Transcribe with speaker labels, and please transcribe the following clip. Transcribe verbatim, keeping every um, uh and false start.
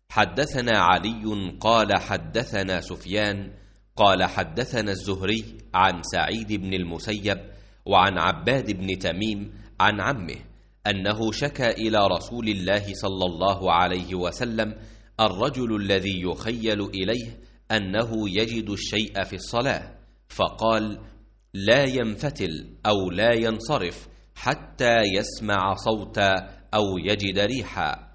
Speaker 1: حدثنا علي قال حدثنا سفيان قال حدثنا الزهري عن سعيد بن المسيب وعن عباد بن تميم عن عمه أنه شكى إلى رسول الله صلى الله عليه وسلم الرجل الذي يخيل إليه أنه يجد الشيء في الصلاة، فقال: لا ينفتل أو لا ينصرف حتى يسمع صوتا أو يجد ريحا.